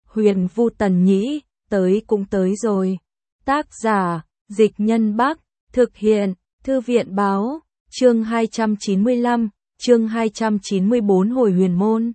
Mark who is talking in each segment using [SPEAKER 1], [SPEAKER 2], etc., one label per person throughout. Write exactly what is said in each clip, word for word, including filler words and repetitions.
[SPEAKER 1] Huyền Vu Tần Nhĩ, tới cũng tới rồi. Tác giả, Dịch Nhân Bắc, thực hiện, Thư viện Báo, chương hai trăm chín mươi lăm, chương hai trăm chín mươi bốn hồi huyền môn.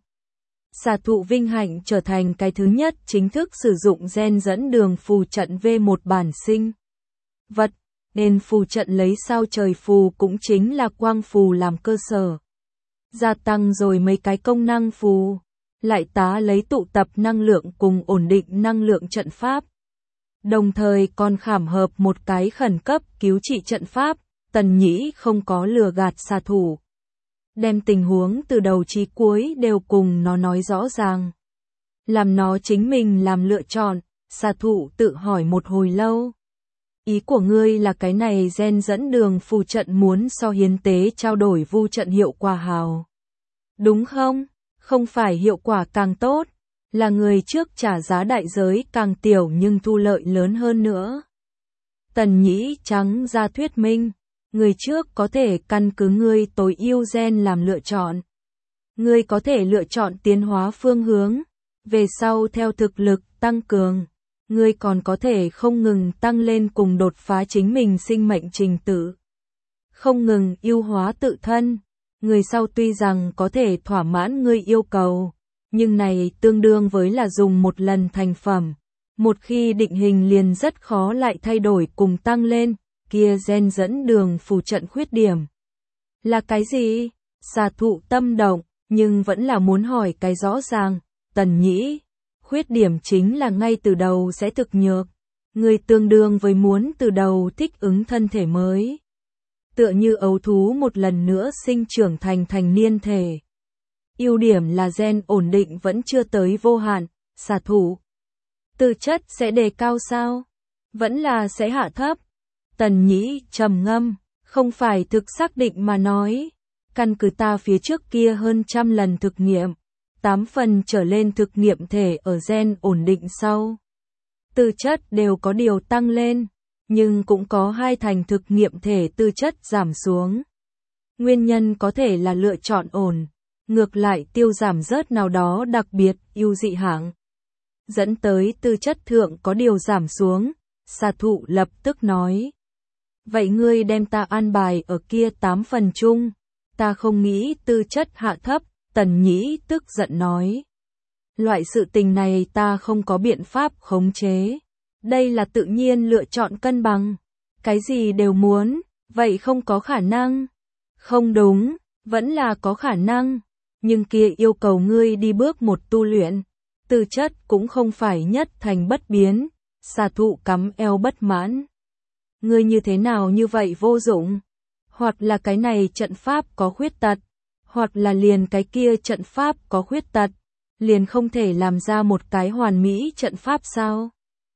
[SPEAKER 1] Xà thụ vinh hạnh trở thành cái thứ nhất chính thức sử dụng gen dẫn đường phù trận V một bản sinh vật, nên phù trận lấy sao trời phù cũng chính là quang phù làm cơ sở. Gia tăng rồi mấy cái công năng phù, lại tá lấy tụ tập năng lượng cùng ổn định năng lượng trận pháp. Đồng thời còn khảm hợp một cái khẩn cấp cứu trị trận pháp, Tần Nhĩ không có lừa gạt xà thủ. Đem tình huống từ đầu chí cuối đều cùng nó nói rõ ràng. Làm nó chính mình làm lựa chọn, xà thủ tự hỏi một hồi lâu. Ý của ngươi là cái này gen dẫn đường phù trận muốn so hiến tế trao đổi vu trận hiệu quả hào. Đúng không? Không phải hiệu quả càng tốt, là người trước trả giá đại giới càng tiểu nhưng thu lợi lớn hơn nữa. Tần Nhĩ trắng ra thuyết minh, người trước có thể căn cứ ngươi tối ưu gen làm lựa chọn. Ngươi có thể lựa chọn tiến hóa phương hướng, về sau theo thực lực tăng cường, ngươi còn có thể không ngừng tăng lên cùng đột phá chính mình sinh mệnh trình tự. Không ngừng ưu hóa tự thân. Người sau tuy rằng có thể thỏa mãn ngươi yêu cầu, nhưng này tương đương với là dùng một lần thành phẩm. Một khi định hình liền rất khó lại thay đổi cùng tăng lên, kia gen dẫn đường phù trận khuyết điểm. Là cái gì? Xà thụ tâm động, nhưng vẫn là muốn hỏi cái rõ ràng. Tần Nhĩ, khuyết điểm chính là ngay từ đầu sẽ thực nhược. Người tương đương với muốn từ đầu thích ứng thân thể mới. Tựa như ấu thú một lần nữa sinh trưởng thành thành niên thể. Ưu điểm là gen ổn định vẫn chưa tới vô hạn, xà thủ. Tư chất sẽ đề cao sao? Vẫn là sẽ hạ thấp. Tần Nhĩ trầm ngâm, không phải thực xác định mà nói. Căn cứ ta phía trước kia hơn trăm lần thực nghiệm, tám phần trở lên thực nghiệm thể ở gen ổn định sau. Tư chất đều có điều tăng lên. Nhưng cũng có hai thành thực nghiệm thể tư chất giảm xuống. Nguyên nhân có thể là lựa chọn ổn, ngược lại tiêu giảm rớt nào đó đặc biệt, ưu dị hạng. Dẫn tới tư chất thượng có điều giảm xuống, xà thụ lập tức nói. Vậy ngươi đem ta an bài ở kia tám phần chung, ta không nghĩ tư chất hạ thấp, Tần Nhĩ tức giận nói. Loại sự tình này ta không có biện pháp khống chế. Đây là tự nhiên lựa chọn cân bằng. Cái gì đều muốn, vậy không có khả năng. Không đúng, vẫn là có khả năng. Nhưng kia yêu cầu ngươi đi bước một tu luyện. Tư chất cũng không phải nhất thành bất biến. Xà thụ cắm eo bất mãn. Ngươi như thế nào như vậy vô dụng? Hoặc là cái này trận pháp có khuyết tật. Hoặc là liền cái kia trận pháp có khuyết tật. Liền không thể làm ra một cái hoàn mỹ trận pháp sao?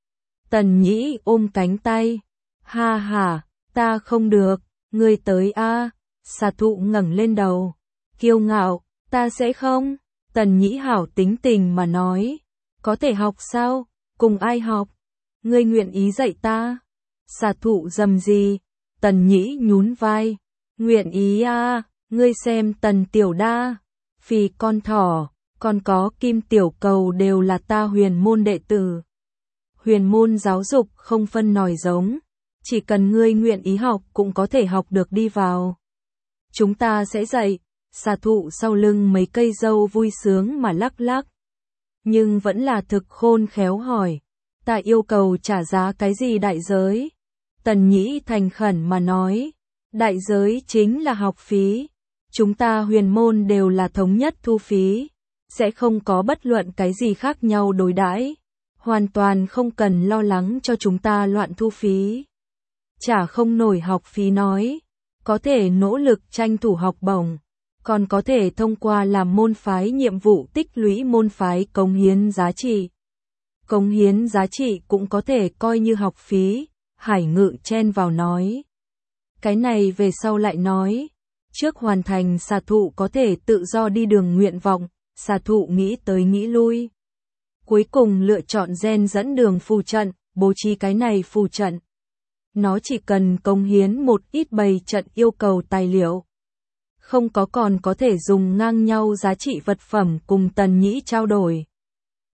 [SPEAKER 1] Tần Nhĩ ôm cánh tay. Ha ha, ta không được, ngươi tới a. Xà thụ ngẩng lên đầu. Kiêu ngạo, ta sẽ không. Tần Nhĩ hảo tính tình mà nói. Có thể học sao? Cùng ai học? Ngươi nguyện ý dạy ta? Xà thụ dầm gì? Tần Nhĩ nhún vai. Nguyện ý a, ngươi xem Tần Tiểu Đa, Phì con thỏ, còn có Kim Tiểu Cầu đều là ta huyền môn đệ tử. Huyền môn giáo dục không phân nòi giống, chỉ cần ngươi nguyện ý học cũng có thể học được đi vào. Chúng ta sẽ dạy. Xà thụ sau lưng mấy cây dâu vui sướng mà lắc lắc. Nhưng vẫn là thực khôn khéo hỏi, ta yêu cầu trả giá cái gì đại giới? Tần Nhĩ thành khẩn mà nói, đại giới chính là học phí. Chúng ta huyền môn đều là thống nhất thu phí, sẽ không có bất luận cái gì khác nhau đối đãi. Hoàn toàn không cần lo lắng cho chúng ta loạn thu phí. Trả không nổi học phí nói, có thể nỗ lực tranh thủ học bổng, còn có thể thông qua làm môn phái nhiệm vụ tích lũy môn phái cống hiến giá trị. Cống hiến giá trị cũng có thể coi như học phí, Hải Ngự chen vào nói. Cái này về sau lại nói, trước hoàn thành xà thụ có thể tự do đi đường nguyện vọng, xà thụ nghĩ tới nghĩ lui. Cuối cùng lựa chọn gen dẫn đường phù trận, bố trí cái này phù trận. Nó chỉ cần cống hiến một ít bày trận yêu cầu tài liệu. Không có còn có thể dùng ngang nhau giá trị vật phẩm cùng Tần Nhĩ trao đổi.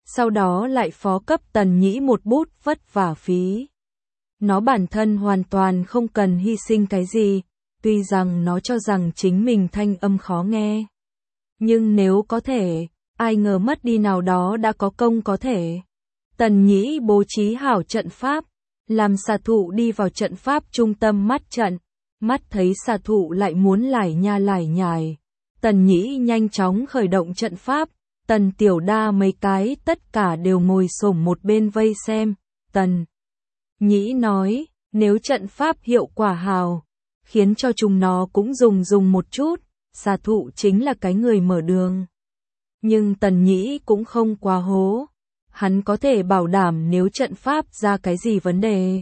[SPEAKER 1] sau đó lại phó cấp Tần Nhĩ một bút vất vả phí. Nó bản thân hoàn toàn không cần hy sinh cái gì, tuy rằng nó cho rằng chính mình thanh âm khó nghe. Nhưng nếu có thể, ai ngờ mất đi nào đó đã có công có thể. Tần Nhĩ bố trí hảo trận pháp, làm xà thụ đi vào trận pháp trung tâm mắt trận, mắt thấy xà thụ lại muốn lải nha lải nhải. Tần Nhĩ nhanh chóng khởi động trận pháp, Tần Tiểu Đa mấy cái tất cả đều ngồi xổm một bên vây xem. Tần Nhĩ nói, nếu trận pháp hiệu quả hào, khiến cho chúng nó cũng dùng dùng một chút, xà thụ chính là cái người mở đường. Nhưng Tần Nhĩ cũng không quá hố, hắn có thể bảo đảm nếu trận pháp ra cái gì vấn đề,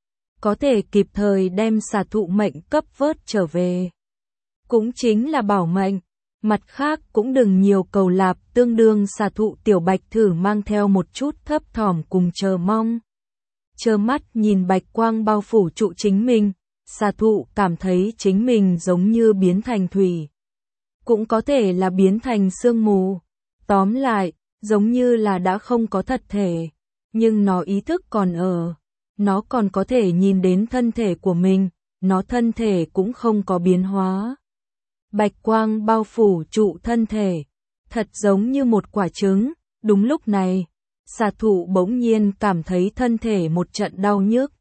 [SPEAKER 1] có thể kịp thời đem xà thụ mệnh cấp vớt trở về. Cũng chính là bảo mệnh. Mặt khác cũng đừng nhiều cầu lạp, tương đương xà thụ Tiểu Bạch thử mang theo một chút thấp thỏm cùng chờ mong. Trơ mắt nhìn bạch quang bao phủ trụ chính mình, xà thụ cảm thấy chính mình giống như biến thành thủy. Cũng có thể là biến thành sương mù. Tóm lại, giống như là đã không có thật thể, nhưng nó ý thức còn ở. Nó còn có thể nhìn đến thân thể của mình, nó thân thể cũng không có biến hóa. Bạch quang bao phủ trụ thân thể, thật giống như một quả trứng. Đúng lúc này, xà thụ bỗng nhiên cảm thấy thân thể một trận đau nhức.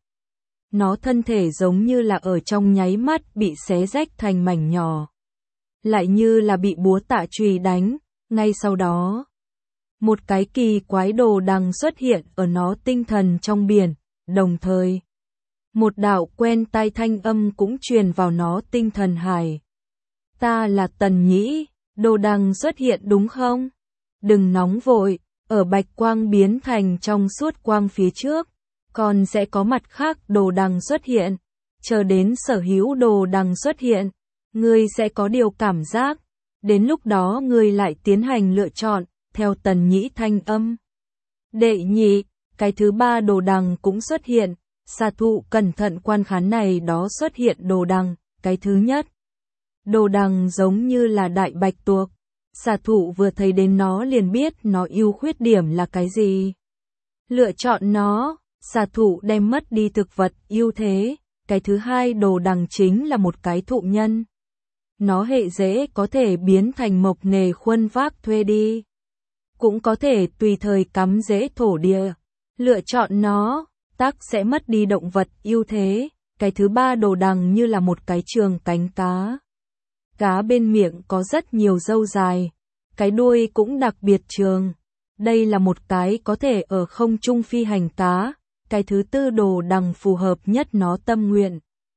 [SPEAKER 1] Nó thân thể giống như là ở trong nháy mắt bị xé rách thành mảnh nhỏ. Lại như là bị búa tạ chùy đánh, ngay sau đó. Một cái kỳ quái đồ đằng xuất hiện ở nó tinh thần trong biển, đồng thời. Một đạo quen tai thanh âm cũng truyền vào nó tinh thần hải. Ta là Tần Nhĩ, đồ đằng xuất hiện đúng không? Đừng nóng vội, ở bạch quang biến thành trong suốt quang phía trước, còn sẽ có mặt khác đồ đằng xuất hiện. Chờ đến sở hữu đồ đằng xuất hiện, ngươi sẽ có điều cảm giác. Đến lúc đó ngươi lại tiến hành lựa chọn, theo Tần Nhĩ thanh âm. Đệ nhị, cái thứ ba đồ đằng cũng xuất hiện. Xà thụ cẩn thận quan khán này đó xuất hiện đồ đằng, cái thứ nhất. Đồ đằng giống như là đại bạch tuộc. Xà thụ vừa thấy đến nó liền biết nó ưu khuyết điểm là cái gì. Lựa chọn nó, xà thụ đem mất đi thực vật ưu thế. Cái thứ hai đồ đằng chính là một cái thụ nhân. Nó hệ dễ có thể biến thành mộc nề khuân vác thuê đi. Cũng có thể tùy thời cắm rễ thổ địa. Lựa chọn nó, tác sẽ mất đi động vật ưu thế. Cái thứ ba đồ đằng như là một cái trường cánh cá. Cá bên miệng có rất nhiều râu dài, cái đuôi cũng đặc biệt trường. Đây là một cái có thể ở không trung phi hành cá. Cái thứ tư đồ đằng phù hợp nhất nó tâm nguyện.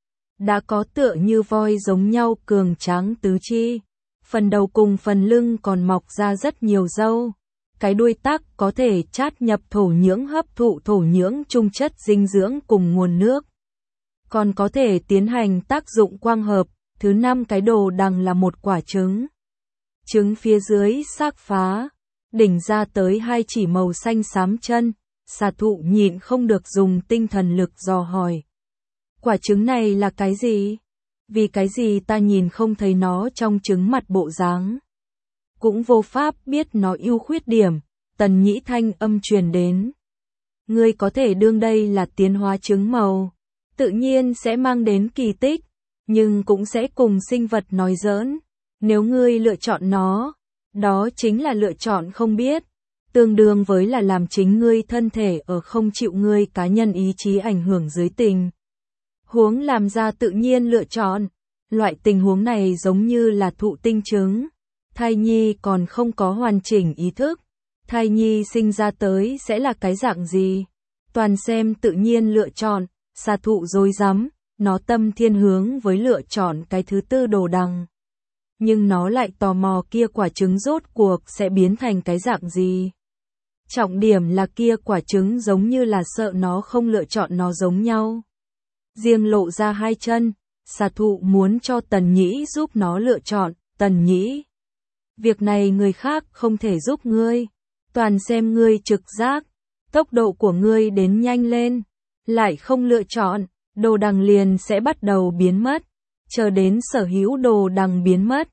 [SPEAKER 1] Đã có tựa như voi giống nhau cường tráng tứ chi. Phần đầu cùng phần lưng còn mọc ra rất nhiều râu. Cái đuôi tắc có thể chát nhập thổ nhưỡng hấp thụ thổ nhưỡng chung chất dinh dưỡng cùng nguồn nước. Còn có thể tiến hành tác dụng quang hợp. Thứ năm cái đồ đằng là một quả trứng. Trứng phía dưới xác phá, đỉnh ra tới hai chỉ màu xanh xám chân. Xà thụ nhịn không được dùng tinh thần lực dò hỏi. Quả trứng này là cái gì? Vì cái gì ta nhìn không thấy nó trong trứng mặt bộ dáng? Cũng vô pháp biết nó ưu khuyết điểm. Tần Nhĩ thanh âm truyền đến. Ngươi có thể đương đây là tiến hóa trứng màu. Tự nhiên sẽ mang đến kỳ tích. Nhưng cũng sẽ cùng sinh vật nói giỡn. Nếu ngươi lựa chọn nó, đó chính là lựa chọn không biết. Tương đương với là làm chính ngươi thân thể ở không chịu ngươi cá nhân ý chí ảnh hưởng dưới tình huống làm ra tự nhiên lựa chọn. Loại tình huống này giống như là thụ tinh trứng. Thai nhi còn không có hoàn chỉnh ý thức. Thai nhi sinh ra tới sẽ là cái dạng gì? Toàn xem tự nhiên lựa chọn. Xà thụ rối rắm, nó tâm thiên hướng với lựa chọn cái thứ tư đồ đằng. Nhưng nó lại tò mò kia quả trứng rốt cuộc sẽ biến thành cái dạng gì. Trọng điểm là kia quả trứng giống như là sợ nó không lựa chọn nó giống nhau. Riêng lộ ra hai chân, xà thụ muốn cho Tần Nhĩ giúp nó lựa chọn. Tần Nhĩ, việc này người khác không thể giúp ngươi. Toàn xem ngươi trực giác, tốc độ của ngươi đến nhanh lên. Lại không lựa chọn, đồ đằng liền sẽ bắt đầu biến mất. Chờ đến sở hữu đồ đằng biến mất,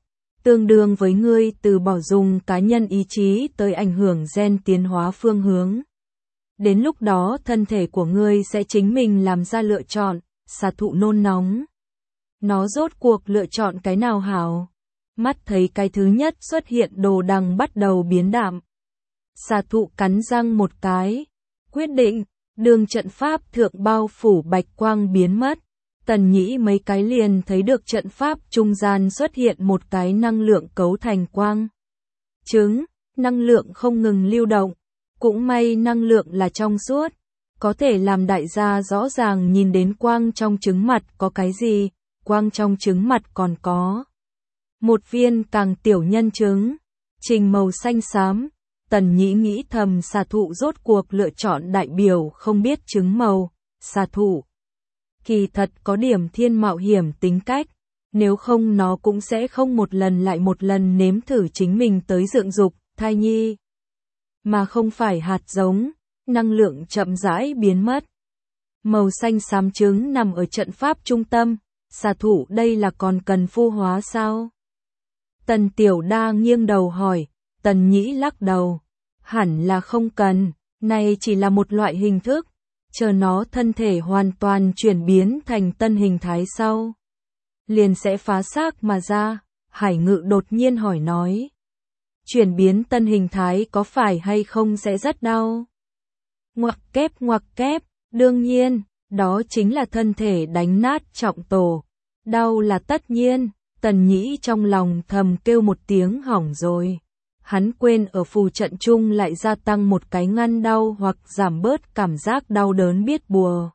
[SPEAKER 1] tương đương với ngươi từ bỏ dùng cá nhân ý chí tới ảnh hưởng gen tiến hóa phương hướng. Đến lúc đó thân thể của ngươi sẽ chính mình làm ra lựa chọn, xà thụ nôn nóng. Nó rốt cuộc lựa chọn cái nào hảo? Mắt thấy cái thứ nhất xuất hiện đồ đằng bắt đầu biến đạm. Xà thụ cắn răng một cái, quyết định, đường trận pháp thượng bao phủ bạch quang biến mất. Tần Nhĩ mấy cái liền thấy được trận pháp trung gian xuất hiện một cái năng lượng cấu thành quang trứng, năng lượng không ngừng lưu động. Cũng may năng lượng là trong suốt, có thể làm đại gia rõ ràng nhìn đến quang trong trứng mặt có cái gì, quang trong trứng mặt còn có một viên càng tiểu nhân trứng, trình màu xanh xám. Tần Nhĩ nghĩ thầm xà thụ rốt cuộc lựa chọn đại biểu không biết trứng màu, xà thụ kỳ thật có điểm thiên mạo hiểm tính cách, nếu không nó cũng sẽ không một lần lại một lần nếm thử chính mình tới dưỡng dục, thai nhi. Mà không phải hạt giống, năng lượng chậm rãi biến mất. Màu xanh xám trứng nằm ở trận pháp trung tâm, xà thụ đây là còn cần phu hóa sao? Tần Tiểu Đa nghiêng đầu hỏi, Tần Nhĩ lắc đầu, hẳn là không cần, này chỉ là một loại hình thức, chờ nó thân thể hoàn toàn chuyển biến thành tân hình thái sau. Liền sẽ phá xác mà ra, Hải Ngự đột nhiên hỏi nói. Chuyển biến tân hình thái có phải hay không sẽ rất đau? Ngoặc kép ngoặc kép, đương nhiên, đó chính là thân thể đánh nát trọng tổ. Đau là tất nhiên, Tần Nhĩ trong lòng thầm kêu một tiếng hỏng rồi. Hắn quên ở phù trận chung lại gia tăng một cái ngăn đau hoặc giảm bớt cảm giác đau đớn biết bùa.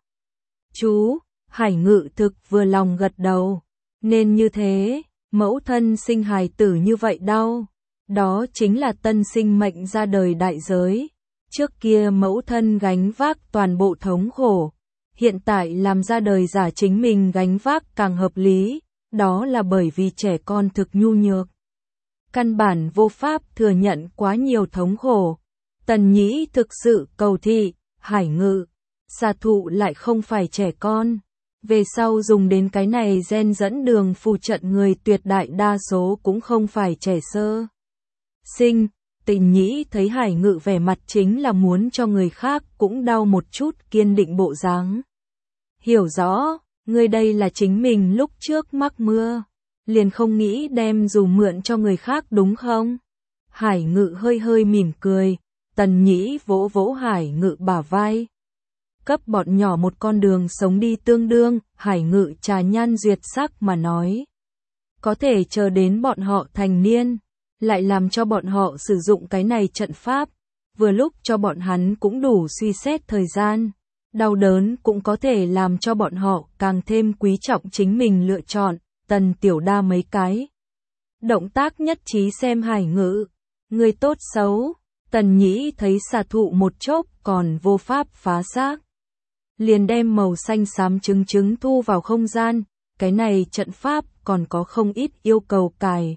[SPEAKER 1] Chú, Hải Ngự thực vừa lòng gật đầu. Nên như thế, mẫu thân sinh hài tử như vậy đau. Đó chính là tân sinh mệnh ra đời đại giới. Trước kia mẫu thân gánh vác toàn bộ thống khổ. Hiện tại làm ra đời giả chính mình gánh vác càng hợp lý. Đó là bởi vì trẻ con thực nhu nhược. Căn bản vô pháp thừa nhận quá nhiều thống khổ. Tần Nhĩ thực sự cầu thị, Hải Ngự. Xà thụ lại không phải trẻ con. Về sau dùng đến cái này gen dẫn đường phù trận người tuyệt đại đa số cũng không phải trẻ sơ sinh. Tần Nhĩ thấy Hải Ngự vẻ mặt chính là muốn cho người khác cũng đau một chút kiên định bộ dáng. Hiểu rõ, người đây là chính mình lúc trước mắc mưa. Liền không nghĩ đem dù mượn cho người khác đúng không? Hải Ngự hơi hơi mỉm cười. Tần Nhĩ vỗ vỗ Hải Ngự bả vai. Cấp bọn nhỏ một con đường sống đi tương đương, Hải Ngự trà nhan duyệt sắc mà nói. Có thể chờ đến bọn họ thành niên, lại làm cho bọn họ sử dụng cái này trận pháp, vừa lúc cho bọn hắn cũng đủ suy xét thời gian. Đau đớn cũng có thể làm cho bọn họ càng thêm quý trọng chính mình lựa chọn. Tần Tiểu Đa mấy cái động tác nhất trí xem Hải Ngự, người tốt xấu. Tần Nhĩ thấy xà thụ một chốc còn vô pháp phá xác, liền đem màu xanh xám trứng trứng thu vào không gian. Cái này trận pháp còn có không ít yêu cầu cải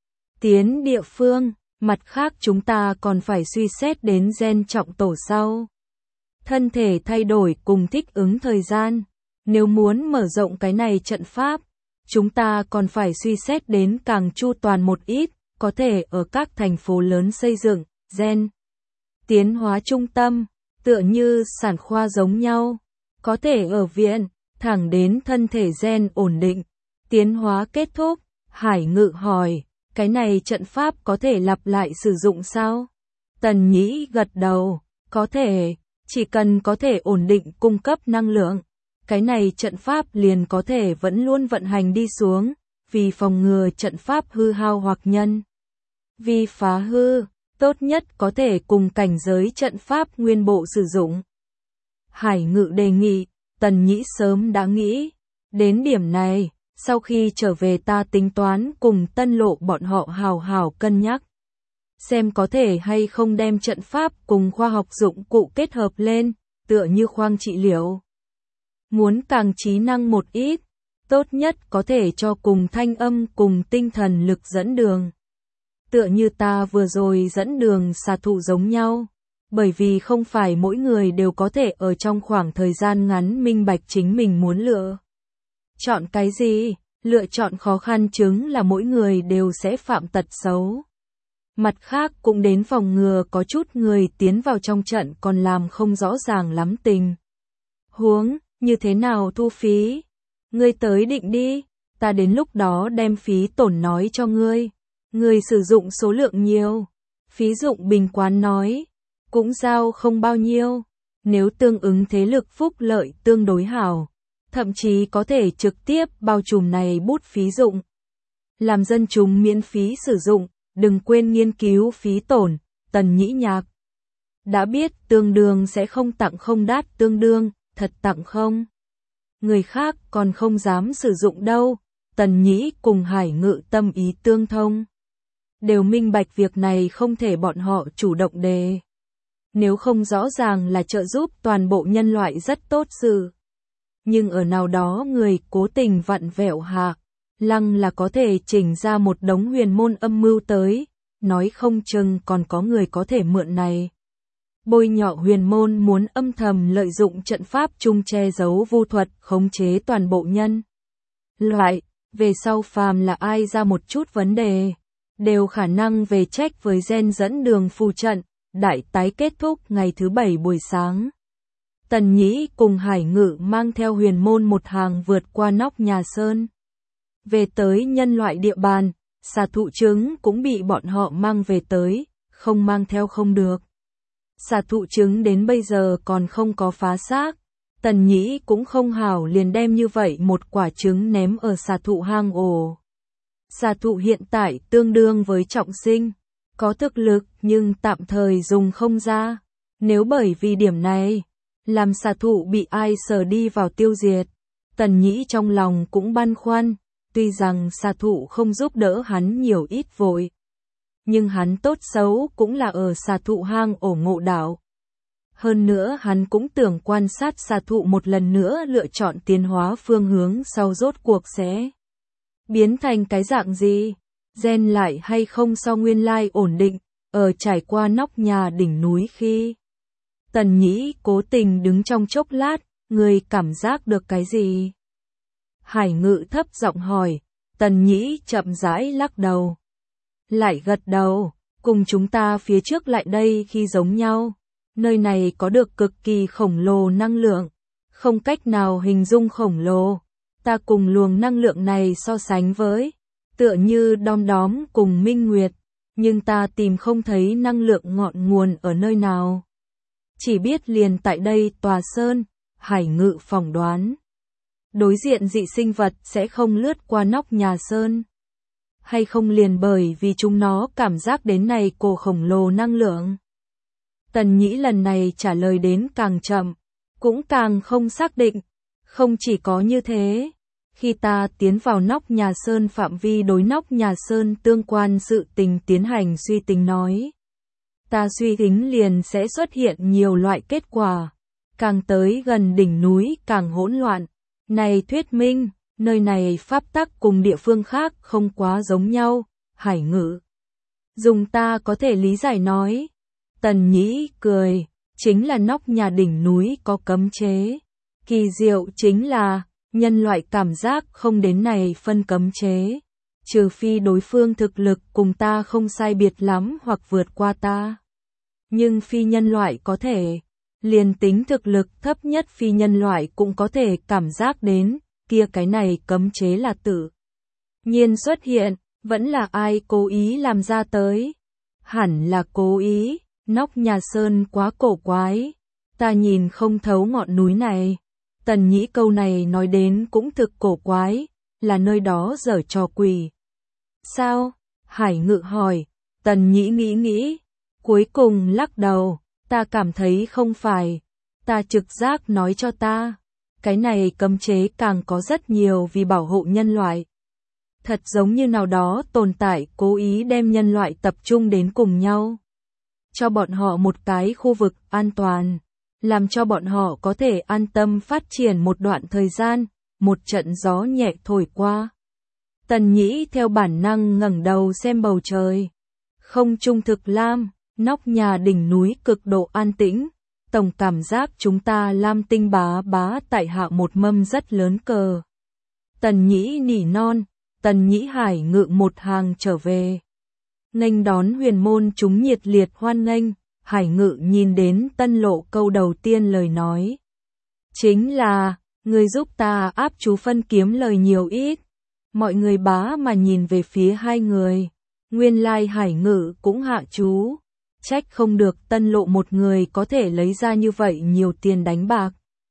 [SPEAKER 1] tiến địa phương, mặt khác chúng ta còn phải suy xét đến gen trọng tổ sau. Thân thể thay đổi cùng thích ứng thời gian, nếu muốn mở rộng cái này trận pháp, chúng ta còn phải suy xét đến càng chu toàn một ít, có thể ở các thành phố lớn xây dựng, gen tiến hóa trung tâm, tựa như sản khoa giống nhau, có thể ở viện, thẳng đến thân thể gen ổn định, tiến hóa kết thúc. Hải Ngự hỏi, cái này trận pháp có thể lặp lại sử dụng sao? Tần Nhĩ gật đầu, có thể, chỉ cần có thể ổn định cung cấp năng lượng. Cái này trận pháp liền có thể vẫn luôn vận hành đi xuống, vì phòng ngừa trận pháp hư hao hoặc nhân vì phá hư, tốt nhất có thể cùng cảnh giới trận pháp nguyên bộ sử dụng. Hải Ngự đề nghị, Tần Nhĩ sớm đã nghĩ đến điểm này, sau khi trở về ta tính toán cùng Tân Lộ bọn họ hào hào cân nhắc, xem có thể hay không đem trận pháp cùng khoa học dụng cụ kết hợp lên, tựa như khoang trị liệu. Muốn càng trí năng một ít, tốt nhất có thể cho cùng thanh âm cùng tinh thần lực dẫn đường. Tựa như ta vừa rồi dẫn đường xà thụ giống nhau, bởi vì không phải mỗi người đều có thể ở trong khoảng thời gian ngắn minh bạch chính mình muốn lựa chọn cái gì, Lựa chọn khó khăn chứng là mỗi người đều sẽ phạm tật xấu. Mặt khác cũng đến phòng ngừa có chút người tiến vào trong trận còn làm không rõ ràng lắm tình huống, như thế nào thu phí. Ngươi tới định đi, ta đến lúc đó đem phí tổn nói cho ngươi. Người sử dụng số lượng nhiều, phí dụng bình quán nói, cũng giao không bao nhiêu. Nếu tương ứng thế lực phúc lợi tương đối hảo, thậm chí có thể trực tiếp bao trùm này bút phí dụng. Làm dân chúng miễn phí sử dụng, đừng quên nghiên cứu phí tổn, Tần Nhĩ Nhạc. Đã biết tương đương sẽ không tặng không đát tương đương, thật tặng không. Người khác còn không dám sử dụng đâu, Tần Nhĩ cùng Hải Ngự tâm ý tương thông. Đều minh bạch việc này không thể bọn họ chủ động đề. Nếu không rõ ràng là trợ giúp toàn bộ nhân loại rất tốt sự. Nhưng ở nào đó người cố tình vặn vẹo hạ, lăng là có thể chỉnh ra một đống huyền môn âm mưu tới, nói không chừng còn có người có thể mượn này. Bôi nhọ huyền môn muốn âm thầm lợi dụng trận pháp chung che giấu vu thuật khống chế toàn bộ nhân loại, về sau phàm là ai ra một chút vấn đề, đều khả năng về trách với gen dẫn đường phù trận. Đại tái kết thúc ngày thứ bảy buổi sáng. Tần Nhĩ cùng Hải Ngự mang theo huyền môn một hàng vượt qua nóc nhà sơn. Về tới nhân loại địa bàn, xà thụ trứng cũng bị bọn họ mang về tới, không mang theo không được. Xà thụ trứng đến bây giờ còn không có phá xác. Tần Nhĩ cũng không hảo liền đem như vậy một quả trứng ném ở xà thụ hang ổ. Xà thụ hiện tại tương đương với trọng sinh. Có thực lực nhưng tạm thời dùng không ra. Nếu bởi vì điểm này, làm xà thụ bị ai sờ đi vào tiêu diệt, Tần Nhĩ trong lòng cũng băn khoăn, tuy rằng xà thụ không giúp đỡ hắn nhiều ít vội. Nhưng hắn tốt xấu cũng là ở xà thụ hang ổ ngộ đạo. Hơn nữa hắn cũng tưởng quan sát xà thụ một lần nữa lựa chọn tiến hóa phương hướng sau rốt cuộc sẽ biến thành cái dạng gì. Gen lại hay không so nguyên lai ổn định, ở trải qua nóc nhà đỉnh núi khi. Tần Nhĩ cố tình đứng trong chốc lát, người cảm giác được cái gì? Hải Ngự thấp giọng hỏi, Tần Nhĩ chậm rãi lắc đầu. Lại gật đầu, cùng chúng ta phía trước lại đây khi giống nhau. Nơi này có được cực kỳ khổng lồ năng lượng, không cách nào hình dung khổng lồ. Ta cùng luồng năng lượng này so sánh với tựa như đom đóm cùng minh nguyệt, nhưng ta tìm không thấy năng lượng ngọn nguồn ở nơi nào. Chỉ biết liền tại đây tòa sơn, Hải Ngự phỏng đoán. Đối diện dị sinh vật sẽ không lướt qua nóc nhà sơn. Hay không liền bởi vì chúng nó cảm giác đến này cổ khổng lồ năng lượng. Tần Nhĩ lần này trả lời đến càng chậm, cũng càng không xác định. Không chỉ có như thế. Khi ta tiến vào nóc nhà sơn phạm vi đối nóc nhà sơn tương quan sự tình tiến hành suy tính nói. Ta suy tính liền sẽ xuất hiện nhiều loại kết quả. Càng tới gần đỉnh núi càng hỗn loạn. Này thuyết minh, nơi này pháp tắc cùng địa phương khác không quá giống nhau. Hải Ngự dùng ta có thể lý giải nói. Tần Nhĩ cười, chính là nóc nhà đỉnh núi có cấm chế. Kỳ diệu chính là nhân loại cảm giác không đến này phân cấm chế, trừ phi đối phương thực lực cùng ta không sai biệt lắm hoặc vượt qua ta. Nhưng phi nhân loại có thể, liền tính thực lực thấp nhất phi nhân loại cũng có thể cảm giác đến, kia cái này cấm chế là tự nhiên xuất hiện, vẫn là ai cố ý làm ra tới. Hẳn là cố ý, nóc nhà sơn quá cổ quái, ta nhìn không thấu ngọn núi này. Tần Nhĩ câu này nói đến cũng thực cổ quái, là nơi đó giở trò quỷ. Sao? Hải Ngự hỏi, Tần Nhĩ nghĩ nghĩ, cuối cùng lắc đầu, ta cảm thấy không phải, ta trực giác nói cho ta, cái này cấm chế càng có rất nhiều vì bảo hộ nhân loại. Thật giống như nào đó tồn tại cố ý đem nhân loại tập trung đến cùng nhau, cho bọn họ một cái khu vực an toàn. Làm cho bọn họ có thể an tâm phát triển một đoạn thời gian, một trận gió nhẹ thổi qua. Tần Nhĩ theo bản năng ngẩng đầu xem bầu trời. Không trung thực lam, nóc nhà đỉnh núi cực độ an tĩnh. Tổng cảm giác chúng ta lam tinh bá bá tại hạ một mâm rất lớn cờ. Tần Nhĩ nỉ non, Tần Nhĩ Hải Ngự một hàng trở về. Nghênh đón huyền môn chúng nhiệt liệt hoan nghênh, Hải Ngự nhìn đến Tân Lộ câu đầu tiên lời nói. Chính là, người giúp ta áp chú phân kiếm lời nhiều ít. Mọi người bá mà nhìn về phía hai người. Nguyên lai Hải Ngự cũng hạ chú. Trách không được Tân Lộ một người có thể lấy ra như vậy nhiều tiền đánh bạc.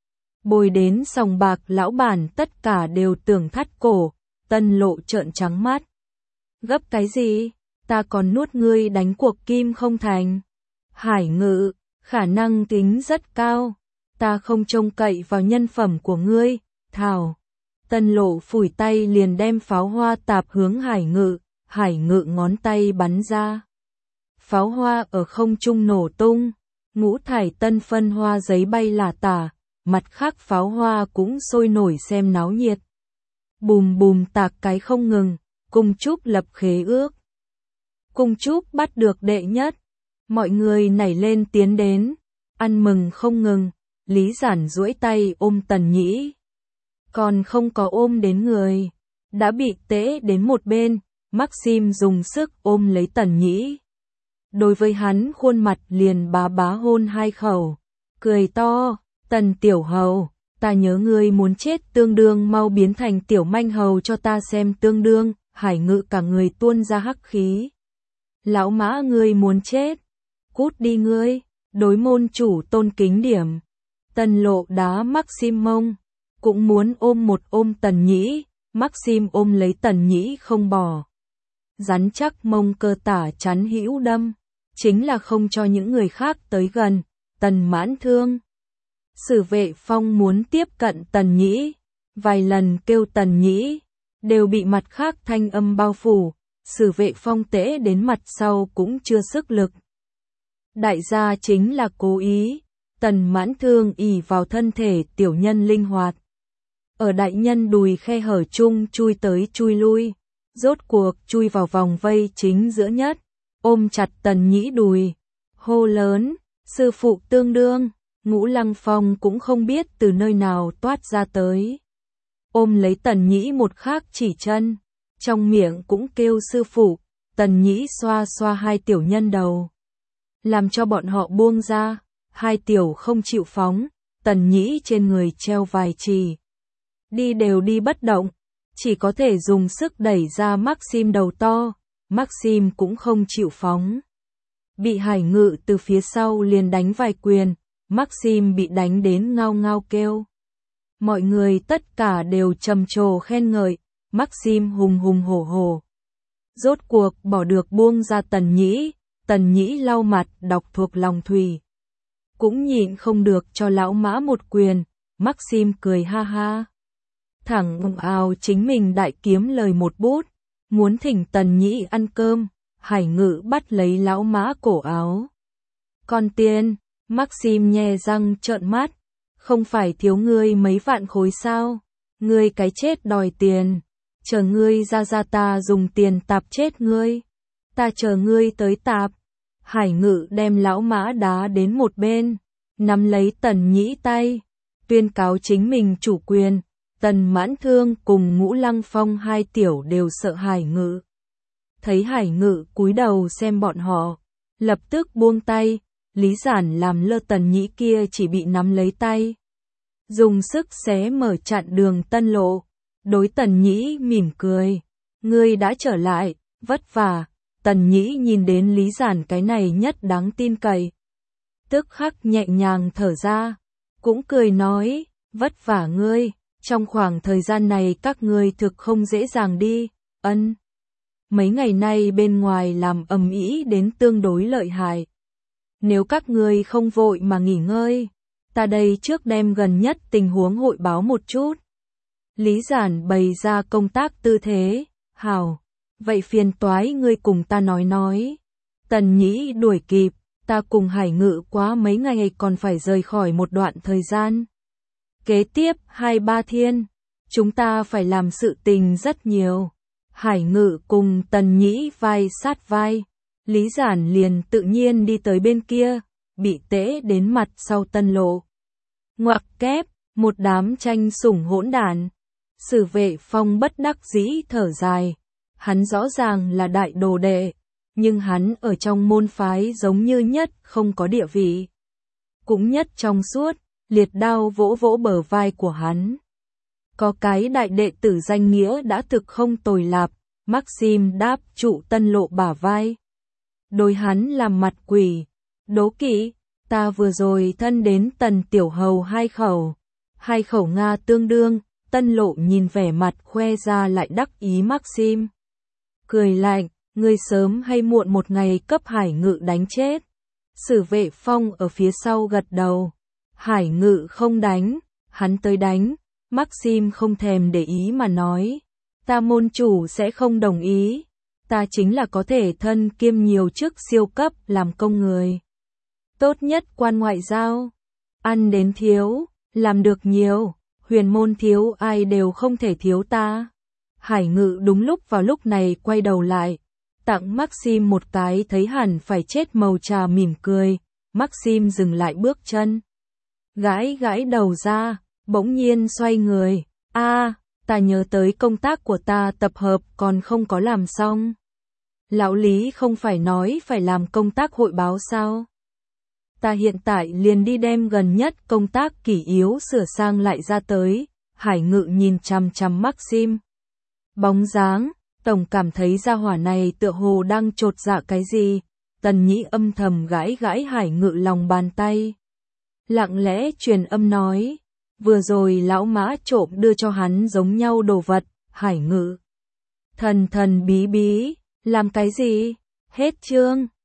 [SPEAKER 1] Bồi đến sòng bạc lão bản tất cả đều tưởng thắt cổ. Tân Lộ trợn trắng mắt. Gấp cái gì? Ta còn nuốt ngươi đánh cuộc kim không thành. Hải Ngự, khả năng tính rất cao. Ta không trông cậy vào nhân phẩm của ngươi, thảo. Tân Lộ phủi tay liền đem pháo hoa tạp hướng Hải Ngự, Hải Ngự ngón tay bắn ra. Pháo hoa ở không trung nổ tung, ngũ thải tân phân hoa giấy bay lả tả, mặt khác pháo hoa cũng sôi nổi xem náo nhiệt. Bùm bùm tạc cái không ngừng, Cung Trúc lập khế ước. Cung Trúc bắt được đệ nhất, mọi người nảy lên tiến đến, ăn mừng không ngừng, Lý Giản duỗi tay ôm Tần Nhĩ. Còn không có ôm đến người, đã bị tễ đến một bên, Maxim dùng sức ôm lấy Tần Nhĩ. Đối với hắn khuôn mặt liền bá bá hôn hai khẩu, cười to, Tần tiểu hầu, ta nhớ ngươi muốn chết tương đương mau biến thành tiểu manh hầu cho ta xem tương đương, Hải Ngự cả người tuôn ra hắc khí. Lão mã ngươi muốn chết, cút đi ngươi, đối môn chủ tôn kính điểm. Tân Lộ đá Maxim mông, cũng muốn ôm một ôm Tần Nhĩ, Maxim ôm lấy Tần Nhĩ không bỏ. Rắn chắc mông cơ tả chắn hữu đâm, chính là không cho những người khác tới gần. Tần Mãn Thương, Sử Vệ Phong muốn tiếp cận Tần Nhĩ, vài lần kêu Tần Nhĩ, đều bị mặt khác thanh âm bao phủ, Sử Vệ Phong tễ đến mặt sau cũng chưa sức lực. Đại gia chính là cố ý, Tần Mãn Thương ỷ vào thân thể tiểu nhân linh hoạt. Ở đại nhân đùi khe hở chung chui tới chui lui, rốt cuộc chui vào vòng vây chính giữa nhất, ôm chặt Tần Nhĩ đùi, hô lớn, sư phụ tương đương, Ngũ Lăng Phong cũng không biết từ nơi nào toát ra tới. Ôm lấy Tần Nhĩ một khác chỉ chân, trong miệng cũng kêu sư phụ, Tần Nhĩ xoa xoa hai tiểu nhân đầu. Làm cho bọn họ buông ra, hai tiểu không chịu phóng, Tần Nhĩ trên người treo vài chì. Đi đều đi bất động, chỉ có thể dùng sức đẩy ra Maxim đầu to, Maxim cũng không chịu phóng. Bị Hải Ngự từ phía sau liền đánh vài quyền, Maxim bị đánh đến ngao ngao kêu. Mọi người tất cả đều trầm trồ khen ngợi, Maxim hùng hùng hổ hổ. Rốt cuộc bỏ được buông ra Tần Nhĩ, Tần Nhĩ lau mặt đọc thuộc lòng thủy. Cũng nhịn không được cho lão mã một quyền, Maxim cười ha ha. Thẳng ào chính mình đại kiếm lời một bút, muốn thỉnh Tần Nhĩ ăn cơm, Hải Ngự bắt lấy lão mã cổ áo. Con tiên, Maxim nhe răng trợn mắt, không phải thiếu ngươi mấy vạn khối sao, ngươi cái chết đòi tiền, chờ ngươi ra ra ta dùng tiền tạp chết ngươi, ta chờ ngươi tới tạp. Hải Ngự đem lão mã đá đến một bên, nắm lấy Tần Nhĩ tay, tuyên cáo chính mình chủ quyền. Tần Mãn Thương cùng Ngũ Lăng Phong hai tiểu đều sợ Hải Ngự. Thấy Hải Ngự cúi đầu xem bọn họ, lập tức buông tay, Lý Giản làm lơ Tần Nhĩ kia chỉ bị nắm lấy tay. Dùng sức xé mở chặn đường Tân Lộ, đối Tần Nhĩ mỉm cười. Ngươi đã trở lại, vất vả. Tần Nhĩ nhìn đến Lý Giản cái này nhất đáng tin cậy. Tức khắc nhẹ nhàng thở ra, cũng cười nói, vất vả ngươi. Trong khoảng thời gian này các ngươi thực không dễ dàng đi, ân. Mấy ngày nay bên ngoài làm ầm ĩ đến tương đối lợi hại. Nếu các ngươi không vội mà nghỉ ngơi, ta đây trước đem gần nhất tình huống hội báo một chút. Lý Giản bày ra công tác tư thế, hảo, vậy phiền toái ngươi cùng ta nói nói. Tần Nhĩ đuổi kịp, ta cùng Hải Ngự quá mấy ngày còn phải rời khỏi một đoạn thời gian. Kế tiếp hai ba thiên, chúng ta phải làm sự tình rất nhiều. Hải Ngự cùng Tần Nhĩ vai sát vai, Lý Giản liền tự nhiên đi tới bên kia, bị tễ đến mặt sau Tân Lộ. Ngoặc kép, một đám tranh sủng hỗn đản. Sử Vệ Phong bất đắc dĩ thở dài. Hắn rõ ràng là đại đồ đệ, nhưng hắn ở trong môn phái giống như nhất không có địa vị. Cũng nhất trong suốt, liệt đao vỗ vỗ bờ vai của hắn. Có cái đại đệ tử danh nghĩa đã thực không tồi lạp, Maxim đáp trụ Tân Lộ bả vai. Đối hắn làm mặt quỷ. Đố kỵ, ta vừa rồi thân đến Tần Tiểu Hầu hai khẩu. Hai khẩu Nga tương đương, Tân Lộ nhìn vẻ mặt khoe ra lại đắc ý Maxim. Cười lạnh, ngươi sớm hay muộn một ngày cấp Hải Ngự đánh chết. Sử Vệ Phong ở phía sau gật đầu. Hải Ngự không đánh, hắn tới đánh. Maxim không thèm để ý mà nói. Ta môn chủ sẽ không đồng ý. Ta chính là có thể thân kiêm nhiều chức siêu cấp làm công người. Tốt nhất quan ngoại giao. Ăn đến thiếu, làm được nhiều. Huyền môn thiếu ai đều không thể thiếu ta. Hải Ngự đúng lúc vào lúc này quay đầu lại. Tặng Maxim một cái thấy hẳn phải chết màu trà mỉm cười. Maxim dừng lại bước chân. Gãi gãi đầu ra, bỗng nhiên xoay người. A, ta nhớ tới công tác của ta tập hợp còn không có làm xong. Lão Lý không phải nói phải làm công tác hội báo sao? Ta hiện tại liền đi đem gần nhất công tác kỷ yếu sửa sang lại ra tới. Hải Ngự nhìn chằm chằm Maxim. Bóng dáng, tổng cảm thấy gia hỏa này tựa hồ đang chột dạ cái gì. Tần Nhĩ âm thầm gãi gãi Hải Ngự lòng bàn tay. Lặng lẽ truyền âm nói. Vừa rồi lão mã trộm đưa cho hắn giống nhau đồ vật. Hải Ngự thần thần bí bí, làm cái gì? Hết chương.